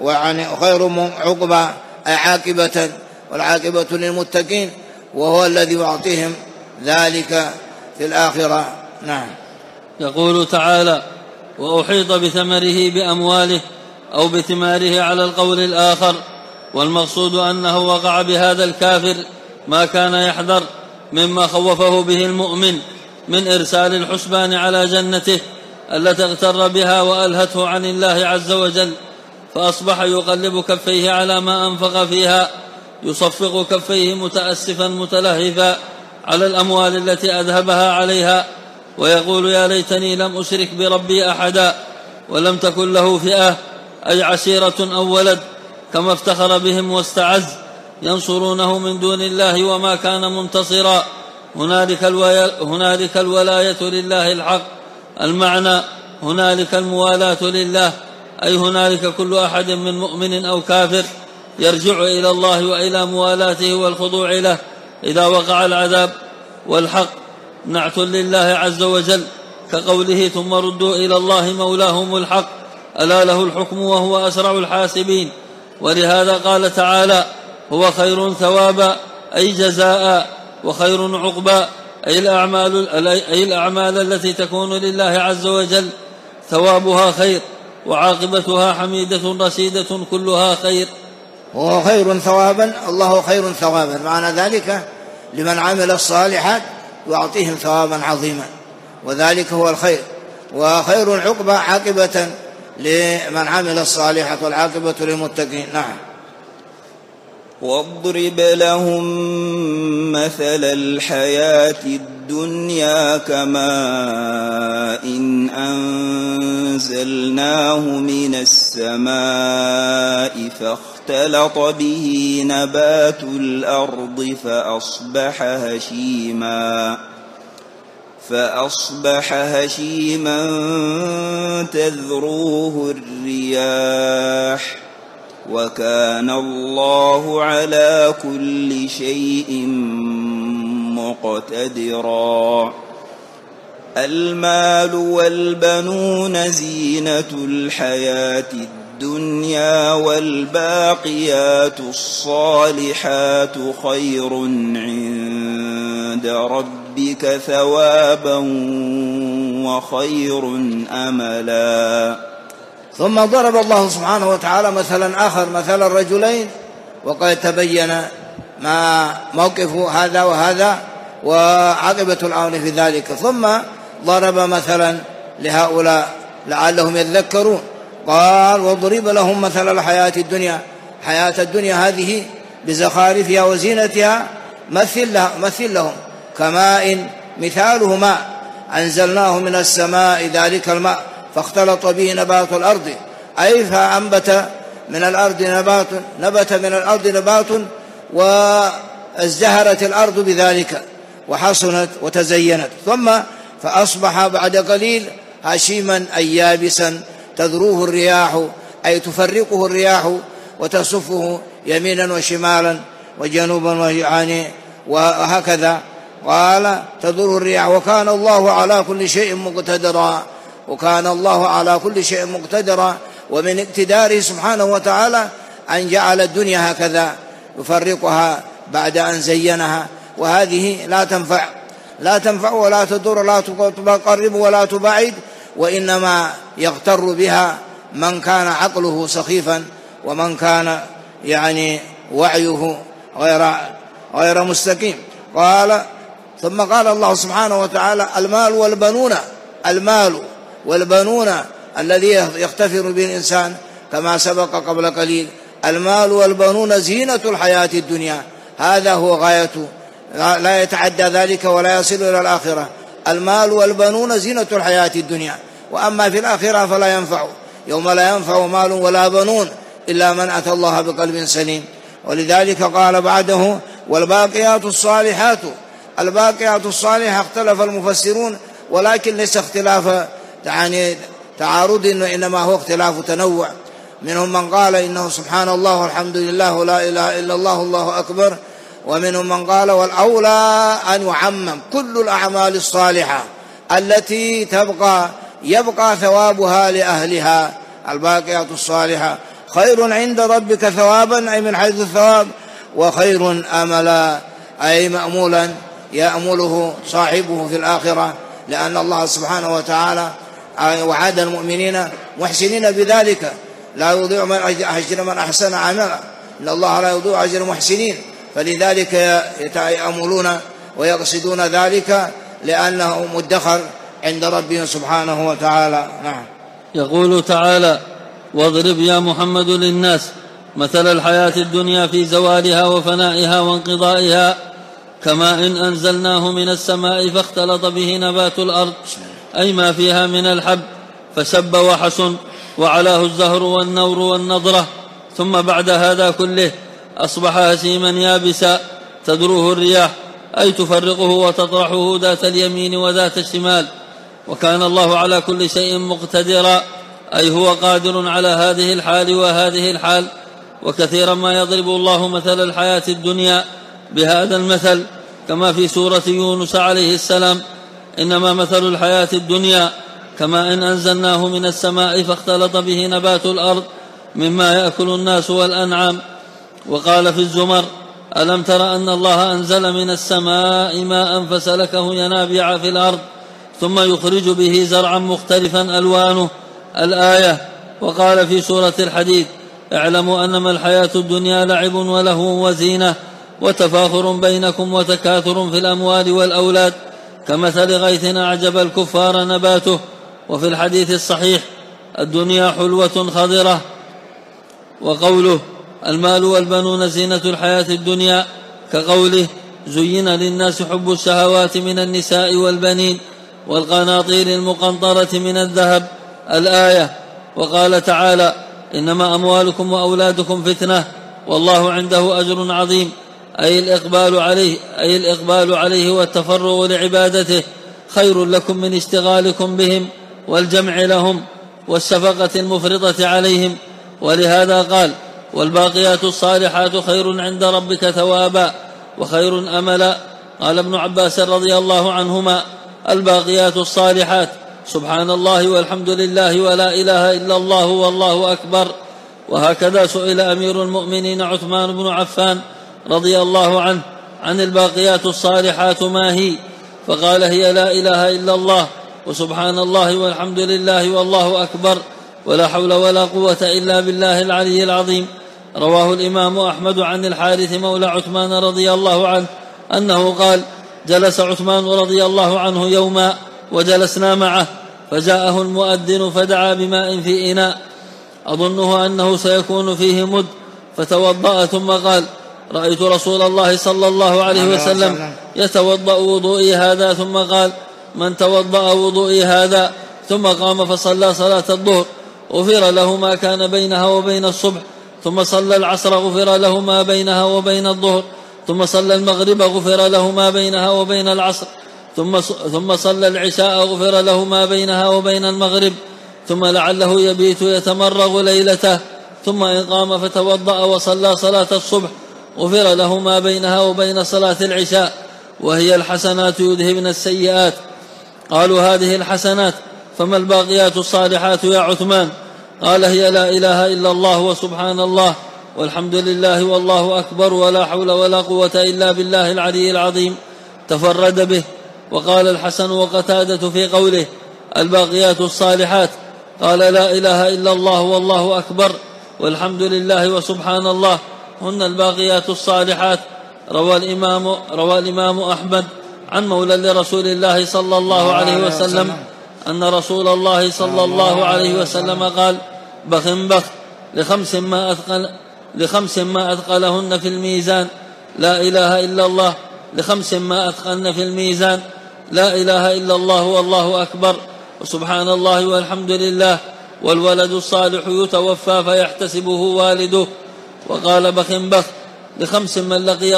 عقبا أي عاقبة، والعاقبة للمتقين، وهو الذي يعطيهم ذلك في الآخرة. نعم. يقول تعالى وأحيط بثمره بأمواله أو بثماره على القول الآخر، والمقصود أنه وقع بهذا الكافر ما كان يحذر مما خوفه به المؤمن من إرسال الحسبان على جنته التي اغتر بها وألهته عن الله عز وجل، فأصبح يقلب كفيه على ما أنفق فيها، يصفق كفيه متأسفا متلهفا على الأموال التي أذهبها عليها، ويقول يا ليتني لم أشرك بربي أحدا ولم تكن له فئة أي عشيرة أو ولد، كما افتخر بهم واستعز، ينصرونه من دون الله وما كان منتصرا. هنالك الولاية لله الحق. المعنى هنالك الموالاة لله، أي هنالك كل أحد من مؤمن أو كافر يرجع إلى الله وإلى موالاته والخضوع له إذا وقع العذاب. والحق نعت لله عز وجل، كقوله ثم ردوا إلى الله مولاهم الحق ألا له الحكم وهو أسرع الحاسبين. ولهذا قال تعالى هو خير ثوابا أي جزاء، وخير عقبا أي الأعمال التي تكون لله عز وجل ثوابها خير وعاقبتها حميدة رشيدة كلها خير. هو خير ثوابا، الله خير ثوابا، معنى ذلك لمن عمل الصالحات يعطيهم ثوابا عظيما، وذلك هو الخير. وخير عقبة عاقبة لمن عمل الصالحات، والعاقبة للمتقين. نعم. واضرب لهم مثل الحياة الدنيا كماء إن أنزلناه من السماء فاختلط به نبات الأرض فأصبح هشيما تذروه الرياح وكان الله على كل شيء مقتدرا. المال والبنون زينة الحياة الدنيا، والباقيات الصالحات خير عند ربك ثوابا وخير أملا. ثم ضرب الله سبحانه وتعالى مثلا آخر، مثل الرجلين، وقد تبين ما موقف هذا وهذا وعاقبة الأمر في ذلك. ثم ضرب مثلا لهؤلاء لعلهم يذكرون، قال واضرب لهم مثل الحياة الدنيا. حياة الدنيا هذه بزخارفها وزينتها مثل لهم كماء، مثاله ماء أنزلناه من السماء، ذلك الماء فاختلط به نبات الأرض، أي فأنبت من الأرض نبات وازدهرت الأرض بذلك وحصنت وتزينت. ثم فأصبح بعد قليل هشيما أي يابسا تذروه الرياح، أي تفرقه الرياح وتصفه يمينا وشمالا وجنوبا وهكذا. قال تذروه الرياح وكان الله على كل شيء مقتدرا. وكان الله على كل شيء مقتدرا، ومن اقتداره سبحانه وتعالى أن جعل الدنيا هكذا يفرقها بعد أن زينها. وهذه لا تنفع ولا تضر، لا تقرب ولا تبعد، وإنما يغتر بها من كان عقله سخيفا، ومن كان وعيه غير مستقيم. ثم قال الله سبحانه وتعالى المال والبنون الذي يختفر به الإنسان كما سبق قبل قليل. المال والبنون زينة الحياة الدنيا، هذا هو غايته، لا يتعدى ذلك ولا يصل إلى الآخرة. المال والبنون زينة الحياة الدنيا، وأما في الآخرة فلا ينفع، يوم لا ينفع مال ولا بنون إلا من أتى الله بقلب سليم. ولذلك قال بعده والباقيات الصالحات. الباقيات الصالحة اختلف المفسرون، ولكن ليس اختلاف تعارض، إنما هو اختلاف تنوع. منهم من قال إنه سبحان الله والحمد لله ولا إله إلا الله الله أكبر، ومنهم من قال والأولى أن يعمم كل الأعمال الصالحة التي يبقى ثوابها لأهلها. الباقيات الصالحة خير عند ربك ثوابا، أي من حيث الثواب، وخير أملا، أي مأمولا يأمله صاحبه في الآخرة، لأن الله سبحانه وتعالى وعد المؤمنين محسنين بذلك، لا يضيع أجر من أحسن عملا، إن الله لا يضيع أجر المحسنين. فلذلك يأملون ويقصدون ذلك لأنه مدخر عند ربهم سبحانه وتعالى. نعم. يقول تعالى واضرب يا محمد للناس مثل الحياة الدنيا في زوالها وفنائها وانقضائها كماء إن أنزلناه من السماء فاختلط به نبات الأرض، أي ما فيها من الحب فسب وحسن، وعلاه الزهر والنور والنضرة، ثم بعد هذا كله أصبح هشيما يابسا تدروه الرياح، أي تفرقه وتطرحه ذات اليمين وذات الشمال. وكان الله على كل شيء مقتدرا، أي هو قادر على هذه الحال وهذه الحال. وكثيرا ما يضرب الله مثل الحياة الدنيا بهذا المثل، كما في سورة يونس عليه السلام: إنما مثل الحياة الدنيا كما إن أنزلناه من السماء فاختلط به نبات الأرض مما يأكل الناس والأنعام. وقال في الزمر: ألم تر أن الله أنزل من السماء ماء فسلكه ينابيع في الأرض ثم يخرج به زرعا مختلفا ألوانه، الآية. وقال في سورة الحديد: اعلموا أنما الحياة الدنيا لعب ولهو وزينة وتفاخر بينكم وتكاثر في الأموال والأولاد كمثل غيث أعجب الكفار نباته. وفي الحديث الصحيح: الدنيا حلوة خضرة. وقوله: المال والبنون زينة الحياة الدنيا، كقوله: زين للناس حب الشهوات من النساء والبنين والقناطير المقنطرة من الذهب، الآية. وقال تعالى: إنما أموالكم وأولادكم فتنة والله عنده أجر عظيم، أي الإقبال عليه والتفرغ لعبادته خير لكم من اشتغالكم بهم والجمع لهم والشفقة المفرطة عليهم. ولهذا قال: والباقيات الصالحات خير عند ربك ثوابا وخير أملا. قال ابن عباس رضي الله عنهما: الباقيات الصالحات سبحان الله والحمد لله ولا إله إلا الله والله أكبر. وهكذا سئل أمير المؤمنين عثمان بن عفان رضي الله عنه عن الباقيات الصالحات ما هي، فقال: هي لا إله إلا الله وسبحان الله والحمد لله والله أكبر ولا حول ولا قوة إلا بالله العلي العظيم. رواه الإمام أحمد عن الحارث مولى عثمان رضي الله عنه أنه قال: جلس عثمان رضي الله عنه يوما وجلسنا معه، فجاءه المؤذن فدعا بماء في إناء أظنه أنه سيكون فيه مد، فتوضأ ثم قال: رأيت رسول الله صلى الله عليه وسلم يتوضأ وضوئي هذا، ثم قال: من توضأ وضوئي هذا ثم قام فصلى صلاة الظهر غفر له ما كان بينها وبين الصبح، ثم صلى العصر غفر له ما بينها وبين الظهر، ثم صلى المغرب غفر له ما بينها وبين العصر، ثم صلى العشاء غفر له ما بينها وبين المغرب، ثم لعله يبيت يتمرغ ليلته، ثم إن قام فتوضأ وصلى صلاة الصبح غفر له ما بينها وبين صلاة العشاء. وهي الحسنات يذهبن السيئات. قالوا: هذه الحسنات فما الباقيات الصالحات يا عثمان؟ قال: هي لا إله إلا الله وسبحان الله والحمد لله والله أكبر ولا حول ولا قوة إلا بالله العلي العظيم، تفرد به. وقال الحسن وقتادة في قوله: الباقيات الصالحات، قال: لا إله إلا الله والله أكبر والحمد لله وسبحان الله هن الباقيات الصالحات. روى الإمام أحمد عن مولى لرسول الله صلى الله عليه وسلم أن رسول الله صلى الله عليه وسلم قال: بخ بخ لخمس ما أثقلهن في الميزان لا إله إلا الله، لخمس ما أثقلن في الميزان لا إله إلا الله والله أكبر وسبحان الله والحمد لله، والولد الصالح يتوفى فيحتسبه والده. وقال: بخ بخ لخمس من لقي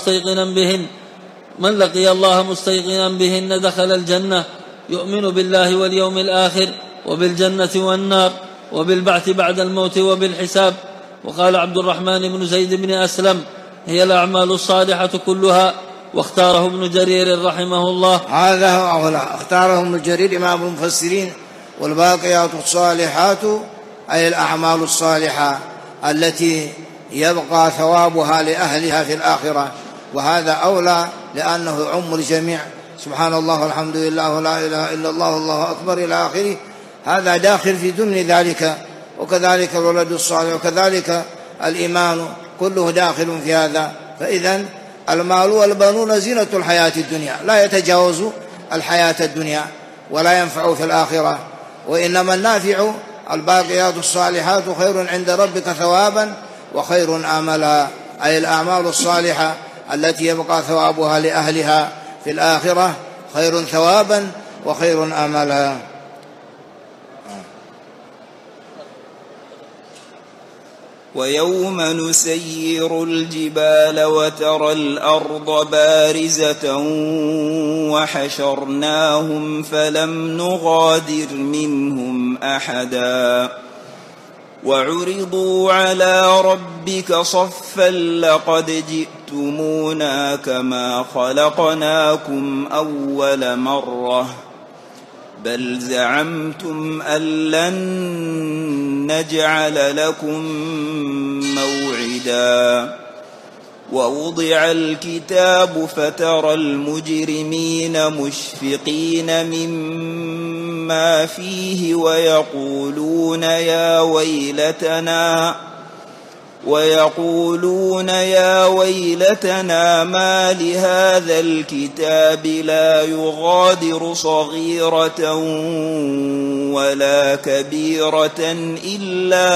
الله مستيقنا بهن دخل الجنة، يؤمن بالله واليوم الآخر وبالجنة والنار وبالبعث بعد الموت وبالحساب. وقال عبد الرحمن بن زيد بن أسلم: هي الأعمال الصالحة كلها. واختاره ابن جرير رحمه الله. هذا هو اختاره ابن جرير إمام المفسرين: والباقيات الصالحات أي الأعمال الصالحة التي يبقى ثوابها لأهلها في الآخرة. وهذا أولى لأنه يعم الجميع، سبحان الله والحمد لله ولا إله إلا الله والله أكبر إلى آخره، هذا داخل في ضمن ذلك. وكذلك الولد الصالح وكذلك الإيمان كله داخل في هذا. فإذن المال والبنون زينة الحياة الدنيا، لا يتجاوز الحياة الدنيا ولا ينفع في الآخرة، وإنما النافع الباقيات الصالحات خير عند ربك ثوابا وخير آملا، أي الأعمال الصالحة التي يبقى ثوابها لأهلها في الآخرة خير ثوابا وخير آملا. ويوم نسير الجبال وترى الأرض بارزة وحشرناهم فلم نغادر منهم أحدا وعرضوا على ربك صفا لقد جئتمونا كما خلقناكم أول مرة بل زعمتم أن لن نجعل لكم موعدا ووضع الكتاب فترى المجرمين مشفقين مما فيه ويقولون يا ويلتنا ما لهذا الكتاب لا يغادر صغيرة ولا كبيرة إلا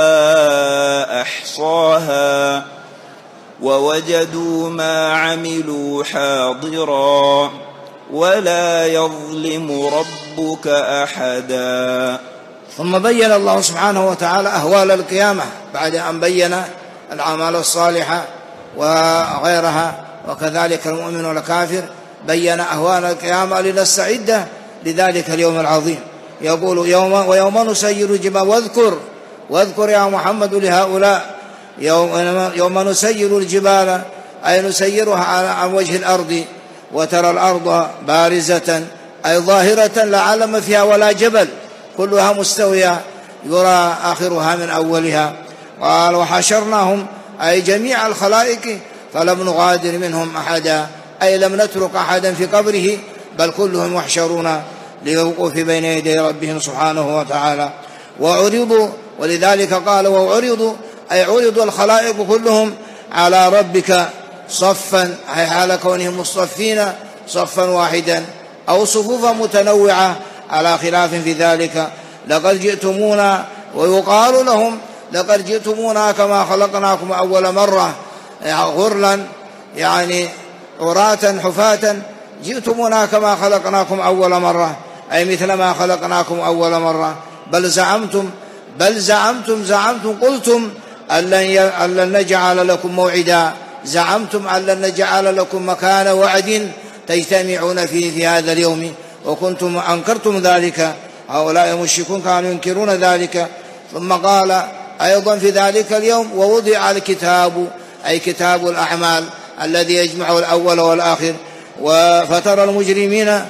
أحصاها ووجدوا ما عملوا حاضرا ولا يظلم ربك أحدا. ثم بين الله سبحانه وتعالى أهوال القيامة بعد أن بين الأعمال الصالحة وغيرها وكذلك المؤمن والكافر، بين أهوال القيامة لنستعد لذلك اليوم العظيم. يقول ويوم نسير الجبال واذكر يا محمد لهؤلاء يوم نسير الجبال أي نسيرها عن وجه الأرض وترى الأرض بارزة أي ظاهرة لا علم فيها ولا جبل، كلها مستوية يرى آخرها من أولها. قال وحشرناهم أي جميع الخلائق فلم نغادر منهم أحدا أي لم نترك أحدا في قبره بل كلهم يحشرون للوقوف بين يدي ربهم سبحانه وتعالى. وعرضوا ولذلك قال وعرضوا أي عرض الخلائق كلهم على ربك صفا أي حال كونهم مصطفين صفا واحدا أو صفوفا متنوعة على خلاف في ذلك. لقد جئتمونا ويقال لهم لقد جئتمونا كما خلقناكم أول مرة غرلا يعني عراة حفاة، جئتمونا كما خلقناكم أول مرة أي مثل ما خلقناكم أول مرة. بل زعمتم قلتم أن لن نجعل لكم موعدا، زعمتم أن لن نجعل لكم مكان وعد تجتمعون فيه في هذا اليوم وكنتم أنكرتم ذلك. هؤلاء المشركون كانوا ينكرون ذلك. ثم قال أيضا في ذلك اليوم ووضع الكتاب أي كتاب الأعمال الذي يجمع الأول والآخر. فترى المجرمين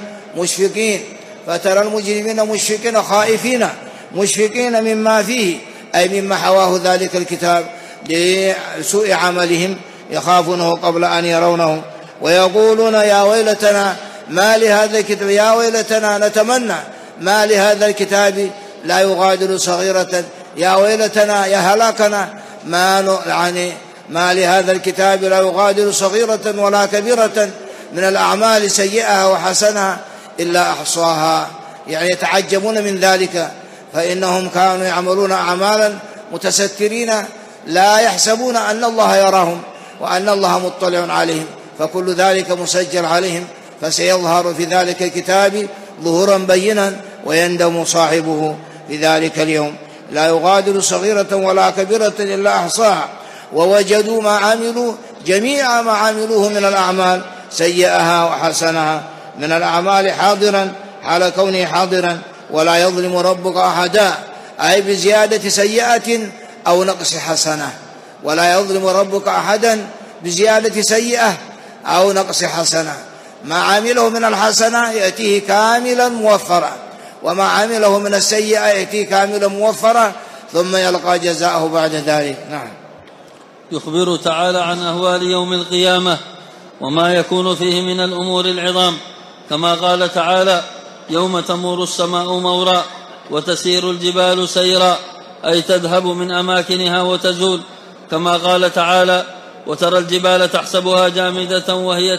مشفقين خائفين مشفقين مما فيه أي مما حواه ذلك الكتاب لسوء عملهم يخافونه قبل أن يرونه. ويقولون يا ويلتنا ما لهذا الكتاب، يا ويلتنا نتمنى ما لهذا الكتاب لا يغادر صغيرة، يا ويلتنا يا هلاكنا ما لهذا الكتاب لا يغادر صغيرة ولا كبيرة من الأعمال سيئها وحسنها إلا أحصاها. يعني يتعجبون من ذلك فإنهم كانوا يعملون أعمالا متسترين لا يحسبون أن الله يراهم وأن الله مطلع عليهم، فكل ذلك مسجل عليهم فسيظهر في ذلك الكتاب ظهورا بينا ويندم صاحبه في ذلك اليوم. لا يغادر صغيرة ولا كبيرة إلا أحصاها ووجدوا ما عملوا جميع ما عملوه من الأعمال سيئها وحسنها من الأعمال حاضرا حال كونه حاضرا ولا يظلم ربك أحدا أي بزيادة سيئة أو نقص حسنة، ولا يظلم ربك أحدا بزيادة سيئة أو نقص حسنة. ما عمله من الحسنة يأتيه كاملا موفرا وما عمله من السيئة يأتيه كاملا موفرا ثم يلقى جزاءه بعد ذلك. نعم. يخبر تعالى عن أهوال يوم القيامة وما يكون فيه من الأمور العظام كما قال تعالى يوم تمور السماء مورا وتسير الجبال سيرا أي تذهب من أماكنها وتزول، كما قال تعالى وترى الجبال تحسبها جامدة وهي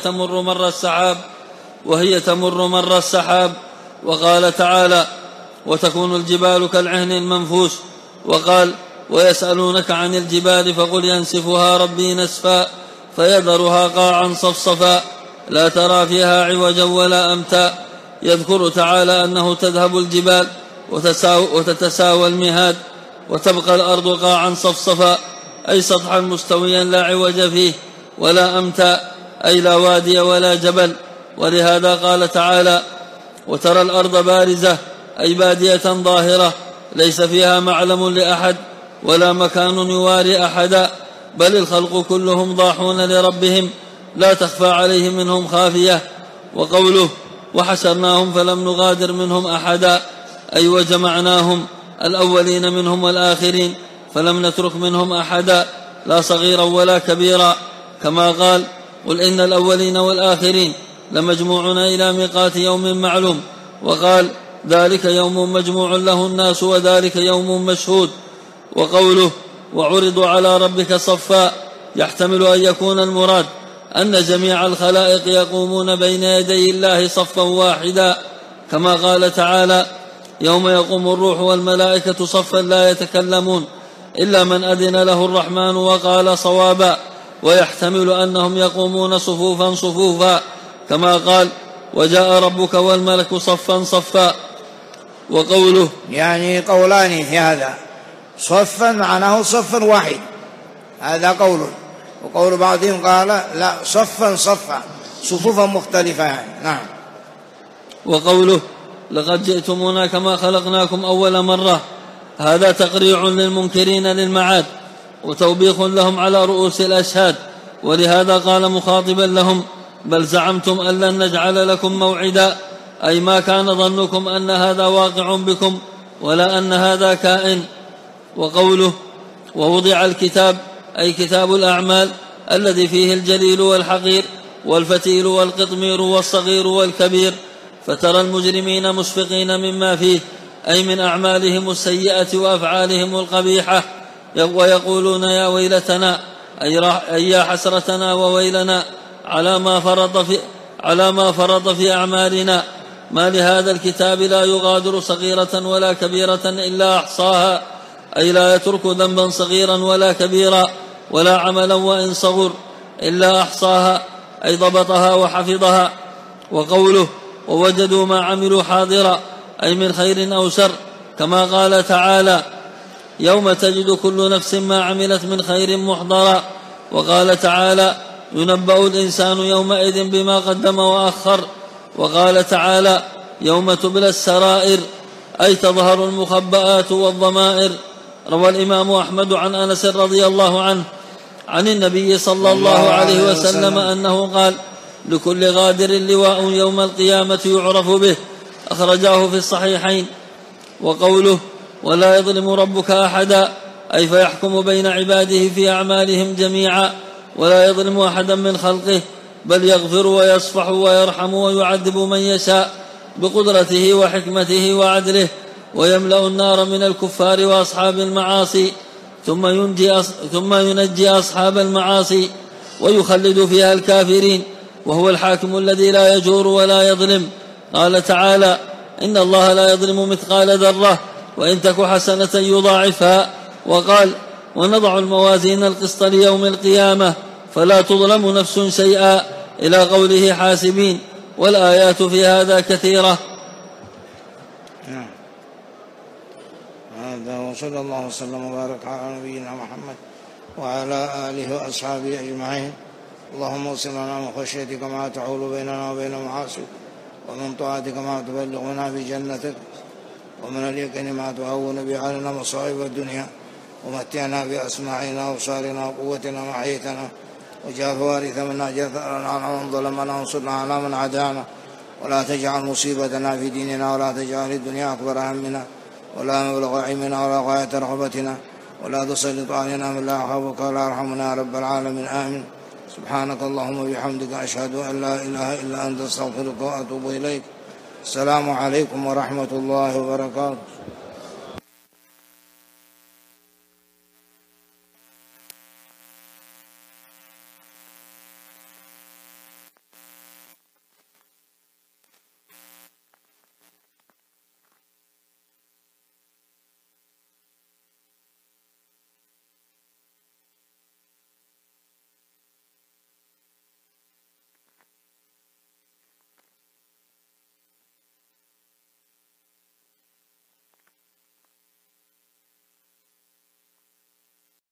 تمر مر السحاب، وقال تعالى وتكون الجبال كالعهن المنفوش، وقال ويسألونك عن الجبال فقل ينسفها ربي نسفا فيذرها قاعا صفصفا لا ترى فيها عوجا ولا أمتا. يذكر تعالى أنه تذهب الجبال وتتساوى المهاد وتبقى الأرض قاعا صفصفا أي سطحا مستويا لا عوج فيه ولا أمتى، أي لا وادي ولا جبل. ولهذا قال تعالى: وترى الأرض بارزة، أي بادية ظاهرة ليس فيها معلم لأحد ولا مكان يواري أحدا، بل الخلق كلهم ضاحون لربهم لا تخفى عليه منهم خافية. وقوله: وحشرناهم فلم نغادر منهم أحدا، أي وجمعناهم، الأولين منهم والآخرين، فلم نترك منهم أحدا لا صغيرا ولا كبيرا، كما قال: قل إن الأولين والآخرين لمجموعون إلى ميقات يوم معلوم. وقال: ذلك يوم مجموع له الناس وذلك يوم مشهود. وقوله: وعرضوا على ربك صفا، يحتمل أن يكون المراد أن جميع الخلائق يقومون بين يدي الله صفا واحدا، كما قال تعالى: يوم يقوم الروح والملائكة صفا لا يتكلمون إلا من أذن له الرحمن وقال صوابا. ويحتمل أنهم يقومون صفوفا صفوفا، كما قال: وجاء ربك والملك صفا صفا. وقوله: يعني قولان في هذا، صفا معناه صفا واحد، هذا قول، وقول بعضهم قال لا، صفا صفا، صفوفا مختلفة يعني. نعم. وقوله: لقد جئتمونا كما خلقناكم أول مرة، هذا تقريع للمنكرين للمعاد وتوبيخ لهم على رؤوس الأشهاد. ولهذا قال مخاطبا لهم: بل زعمتم أن لن نجعل لكم موعدا، أي ما كان ظنكم أن هذا واقع بكم ولا أن هذا كائن. وقوله: ووضع الكتاب، أي كتاب الأعمال الذي فيه الجليل والحقير والفتيل والقطمير والصغير والكبير، فترى المجرمين مشفقين مما فيه، أي من أعمالهم السيئة وأفعالهم القبيحة، ويقولون: يا ويلتنا، أي يا حسرتنا وويلنا على ما فرط في أعمالنا، ما لهذا الكتاب لا يغادر صغيرة ولا كبيرة إلا أحصاها، أي لا يترك ذنبا صغيرا ولا كبيرا ولا عملا وإن صغر إلا أحصاها، أي ضبطها وحفظها. وقوله: ووجدوا ما عملوا حاضرا، أي من خير أو شر، كما قال تعالى: يوم تجد كل نفس ما عملت من خير محضرا. وقال تعالى: ينبأ الإنسان يومئذ بما قدم وأخر. وقال تعالى: يوم تبلى السرائر، أي تظهر المخبآت والضمائر. روى الإمام أحمد عن أنس رضي الله عنه عن النبي صلى الله عليه وسلم أنه قال: لكل غادر لواء يوم القيامة يعرف به، أخرجاه في الصحيحين. وقوله: ولا يظلم ربك أحدا، أي فيحكم بين عباده في أعمالهم جميعا، ولا يظلم أحدا من خلقه، بل يغفر ويصفح ويرحم ويعذب من يشاء بقدرته وحكمته وعدله، ويملأ النار من الكفار وأصحاب المعاصي، ثم ينجي أصحاب المعاصي ويخلد فيها الكافرين، وهو الحاكم الذي لا يجور ولا يظلم. قال تعالى: إن الله لا يظلم مثقال ذرة وإن تك حسنة يضاعفها. وقال: ونضع الموازين القسط ليوم القيامة فلا تظلم نفس شيئا، إلى قوله حاسبين. والآيات في هذا كثيرة. هذا، وصلى الله وسلم وبارك على نبينا محمد وعلى آله وأصحابه أجمعين. اللهم اغفر لنا من خشيتك ما تحول بيننا وبين معاصيك، ومن طاعتك ما تبلغنا بجنتك، ومن اليقين ما تهون به علينا مصائب الدنيا، ومتعنا بأسماعنا وأبصارنا وقوتنا ما أحييتنا، واجعل الوارث منا جثارا على من ظلمنا، وانصرنا على من عادانا، ولا تجعل مصيبتنا في ديننا، ولا تجعل الدنيا أكبر همنا ولا مبلغ علمنا ولا غاية رغبتنا، ولا تسلط علينا من لا يخافك ولا يرحمنا يا رب العالمين. آمين. سبحانك اللهم وبحمدك، أشهد أن لا إله إلا أنت، أستغفرك وأتوب إليك. السلام عليكم ورحمة الله وبركاته.